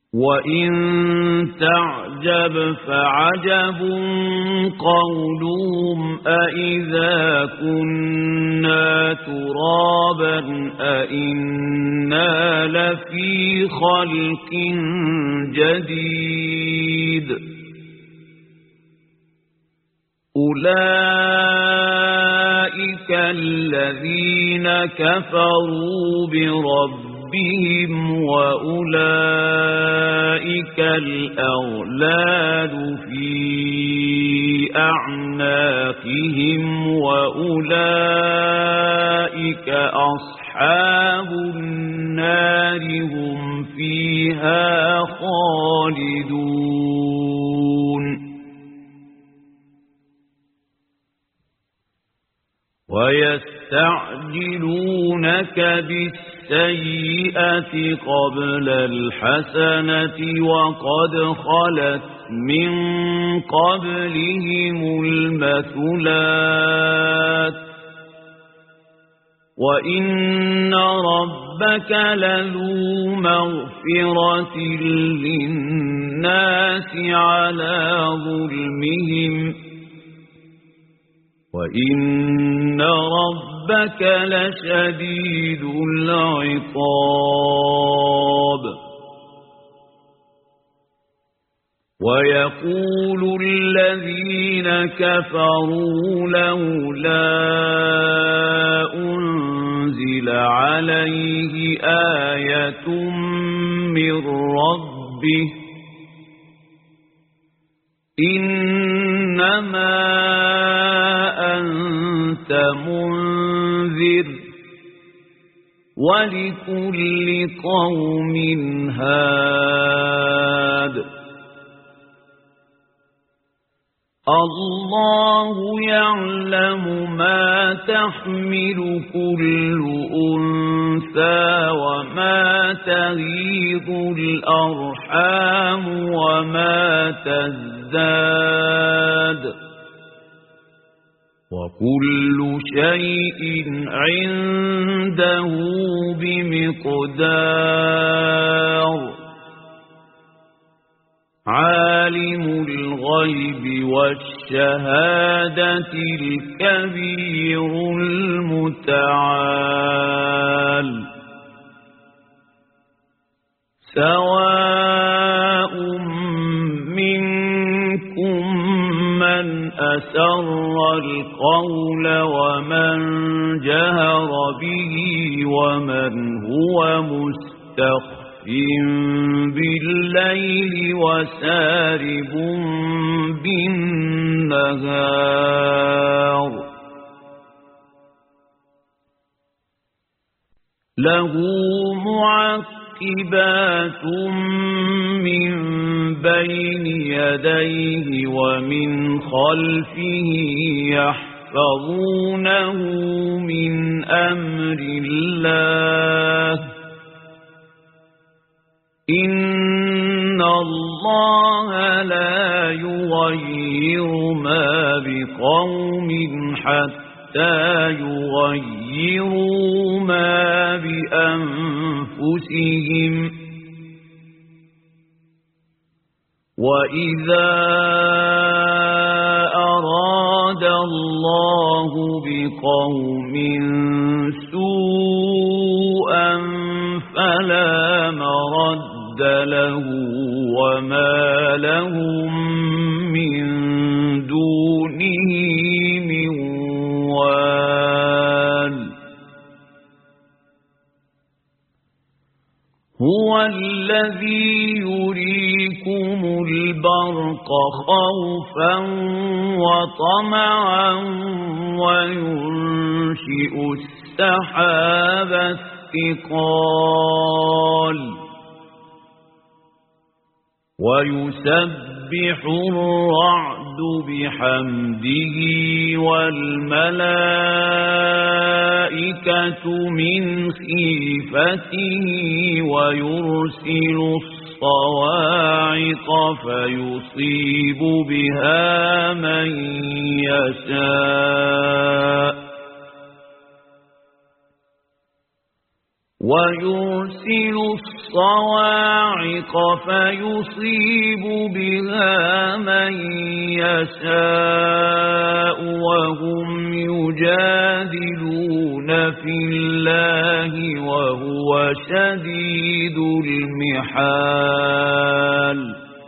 وإن تعجب فعجب قولهم أإذا كنا ترابا أإنا لفي خلق جديد أولئك الذين كفروا بربهم وأولئك الأغلال في أعناقهم وأولئك أصحاب النار هم فيها خالدون ويستعجلونك بالسيئة قبل الحسنة وقد خلت من قبلهم المثلات وإن ربك لذو مغفرة للناس على ظلمهم وإن ربك لشديد العقاب ويقول الذين كفروا لولا أنزل عليه آية من ربه إنما أنت منذر ولكل قوم هاد الله يعلم ما تحمل كل أنثى وما تغيض الأرحام وما تزداد وكل شيء عنده بمقدار عالم الغيب والشهادة الكبير المتعال سواء منكم من أسر القول ومن جهر به ومن هو مستخف بالليل وسارب بالنهار له معقبات من بين يديه ومن خلفه يحفظونه من أمر الله إن الله لا يغير ما بقوم حتى يغيروا ما بأنفسهم وإذا أراد الله بقوم سوءا فلا مرد له وما لهم من دونه من وال هو الذي يريكم البرق خوفا وطمعا وينشئ السحاب الثقال ويسبح الرعد بحمده والملائكة من خيفته ويرسل الصواعق فيصيب بها من يشاء ويرسل الصواعق فيصيب بها من يشاء وهم يجادلون في الله وهو شديد المحال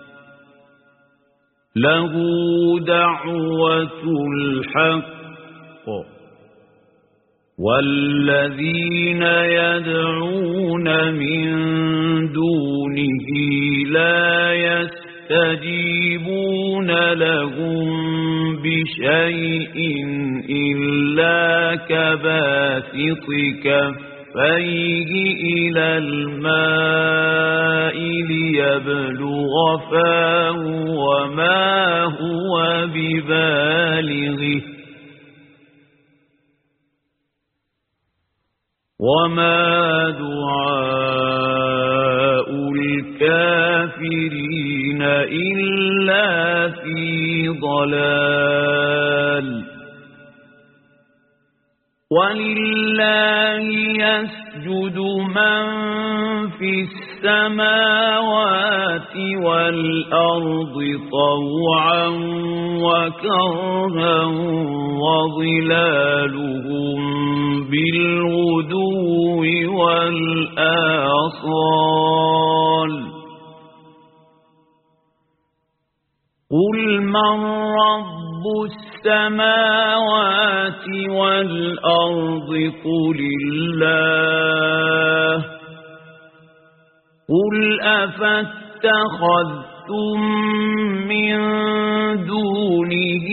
له دعوة الحق والذين يدعون من دونه لا يستجيبون لهم بشيء إلا كباسط كفيه إلى الماء ليبلغ فاه وما هو ببالغه وما دعاء الكافرين إلا في ضلال ولله يسجد من في السماوات والأرض طوعا وكرها وظلالهم بالغدو والآصال قل من رب السماوات والأرض قل الله قل أفاتخذتم من دونه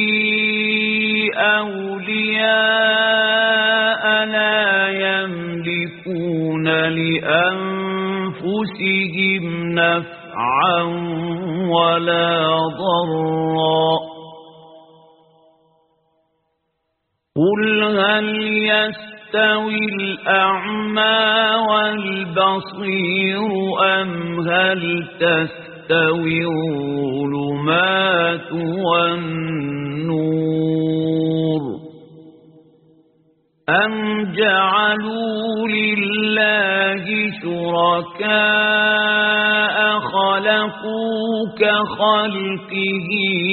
أولياء لا يملكون لأنفسهم نفعا ولا ضرا قل هل يستوي الأعمى والبصير أم هل تستوي الظلمات والنور أم جعلوا لله شركاء خلقوا كخلقه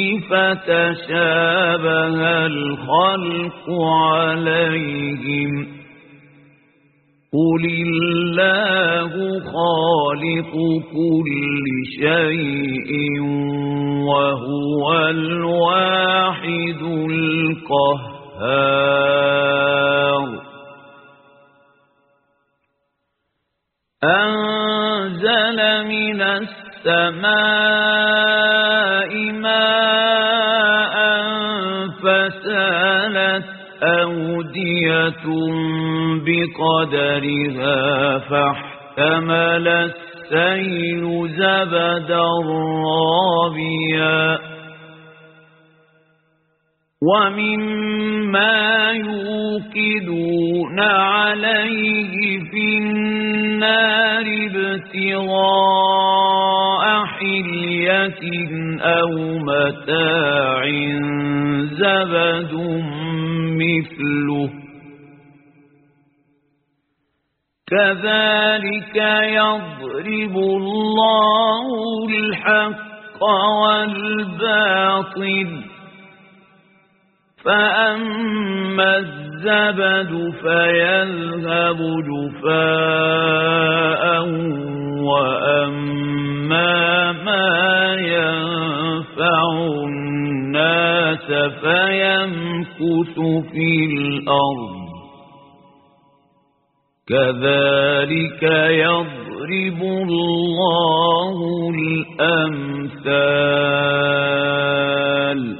فتشابه الخلق عليهم قل الله خالق كل شيء وهو الواحد القهار أنزل من السماء ماء فسالت أودية بقدرها فاحتمل السيل زبدا رابيا ومما يوقدون عليه في النار ابتغاء حلية أو متاع زبد مثله كذلك يضرب الله الحق والباطل فأما الزبد فيذهب جفاء وأما ما ينفع الناس فيمكث في الأرض كذلك يضرب الله الأمثال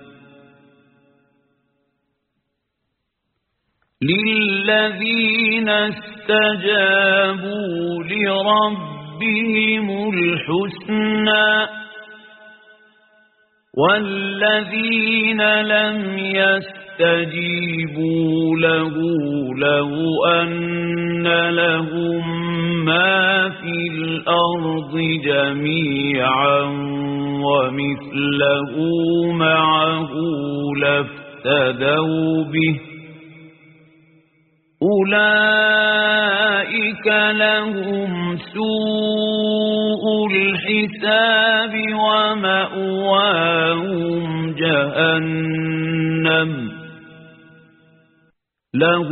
للذين استجابوا لربهم الحسنى والذين لم يستجيبوا له لو أن لهم ما في الأرض جميعا ومثله معه لافتدوا به أولئك لهم سوء الحساب ومأواهم جهنم له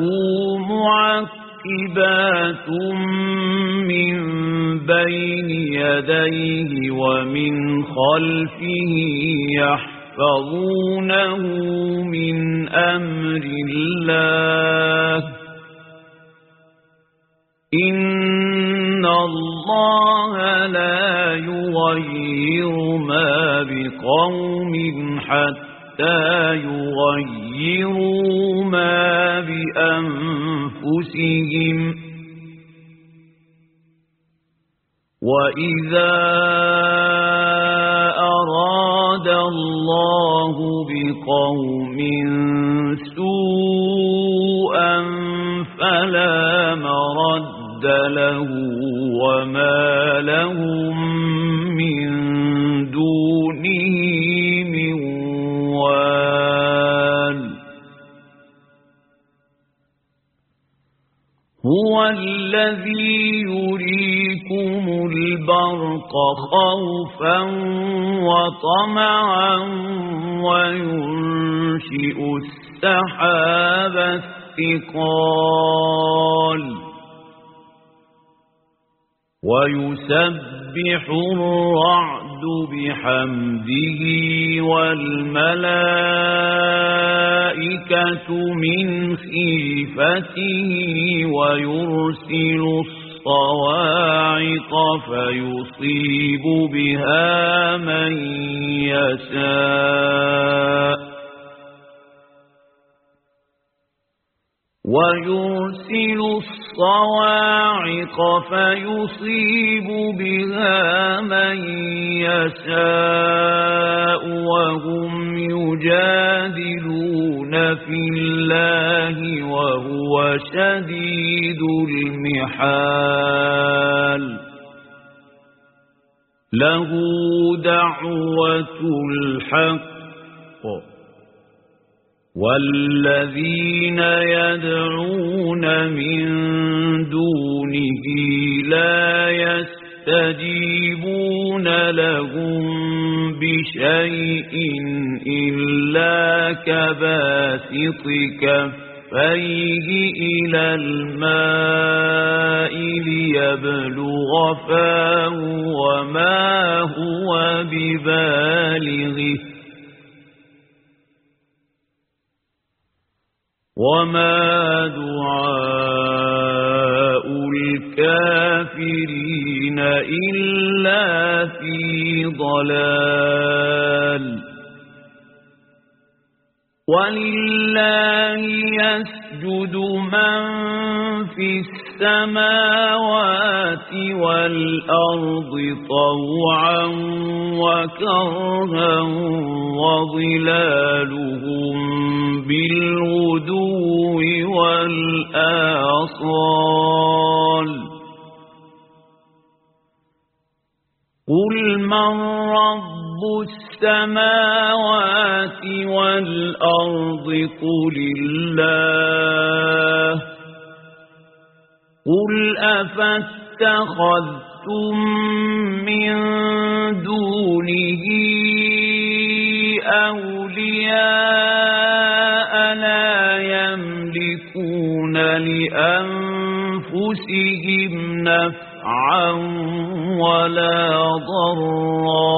معقبات من بين يديه ومن خلفه يحفظونه من أمر الله إن الله لا يغير ما بقوم حتى يغيروا ما بأنفسهم وإذا أراد الله بقوم سوءا فلا مرد له وما لهم من دونه من وال هو الذي يريكم البرق خوفا وطمعا وينشئ السحاب الثقال ويسبح الرعد بحمده والملائكة من خيفته ويرسل الصواعق فيصيب بها من يشاء ويرسل الصواعق فيصيب بها من يشاء وهم يجادلون في الله وهو شديد المحال له دعوة الحق والذين يدعون من دونه لا يستجيبون لهم بشيء إلا كباسط كفيه إلى الماء ليبلغ فاه وما هو ببالغه وما دعاء الكافرين إلا في ضلال ولله يسجد من في السماوات والأرض طوعا وكرها وظلالهم بالغدو والآصال قل من رب السماوات والأرض قل الله قل أفاتخذتم من دونه أولياء لا يملكون لأنفسهم نفعا ولا ضرا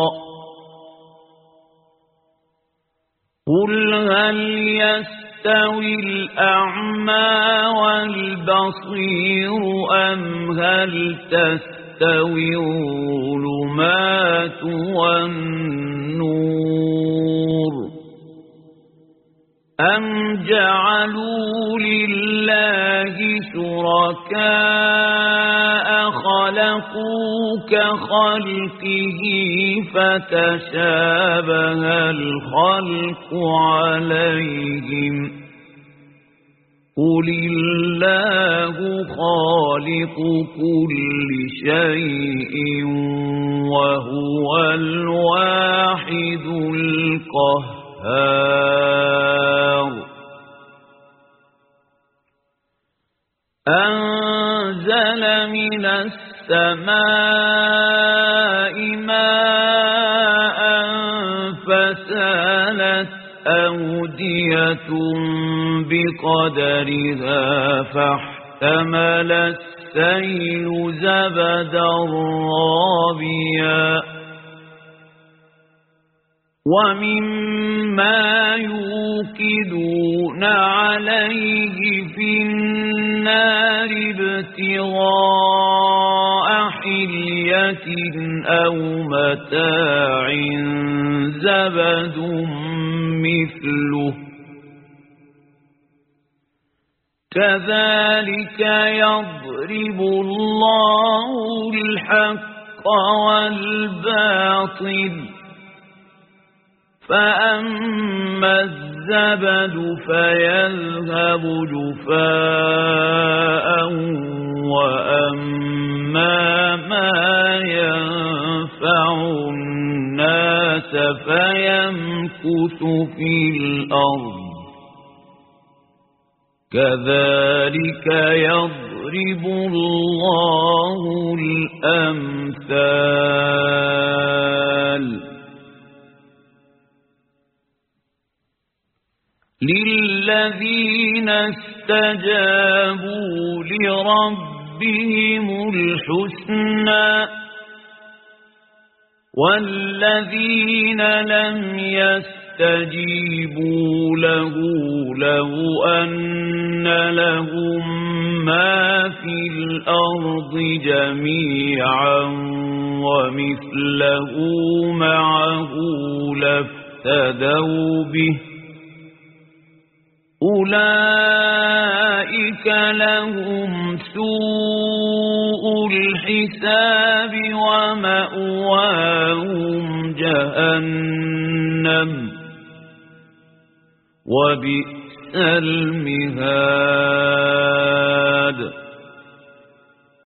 قل هل يستوي الأعمى والبصير أم هل تستوي الظلمات والنور أم جعلوا لله شركاء خلقوا كخلقه فتشابه الخلق عليهم قل الله خالق كل شيء وهو الواحد القهار السماء ماء فسالت أودية بقدرها فاحتمل السيل زبدا رابيا ومما يوقدون عليه في النار ابتغاء حلية أو متاع زبد مثله كذلك يضرب الله الحق والباطل فأما الزبد فيذهب جفاء وأما ما ينفع الناس فيمكث في الأرض كذلك يضرب الله الأمثال للذين استجابوا لربهم الحسنى والذين لم يستجيبوا له لو أن لهم ما في الأرض جميعا ومثله معه لافتدوا به أولئك لهم سوء الحساب ومأواهم جهنم وبئس المهاد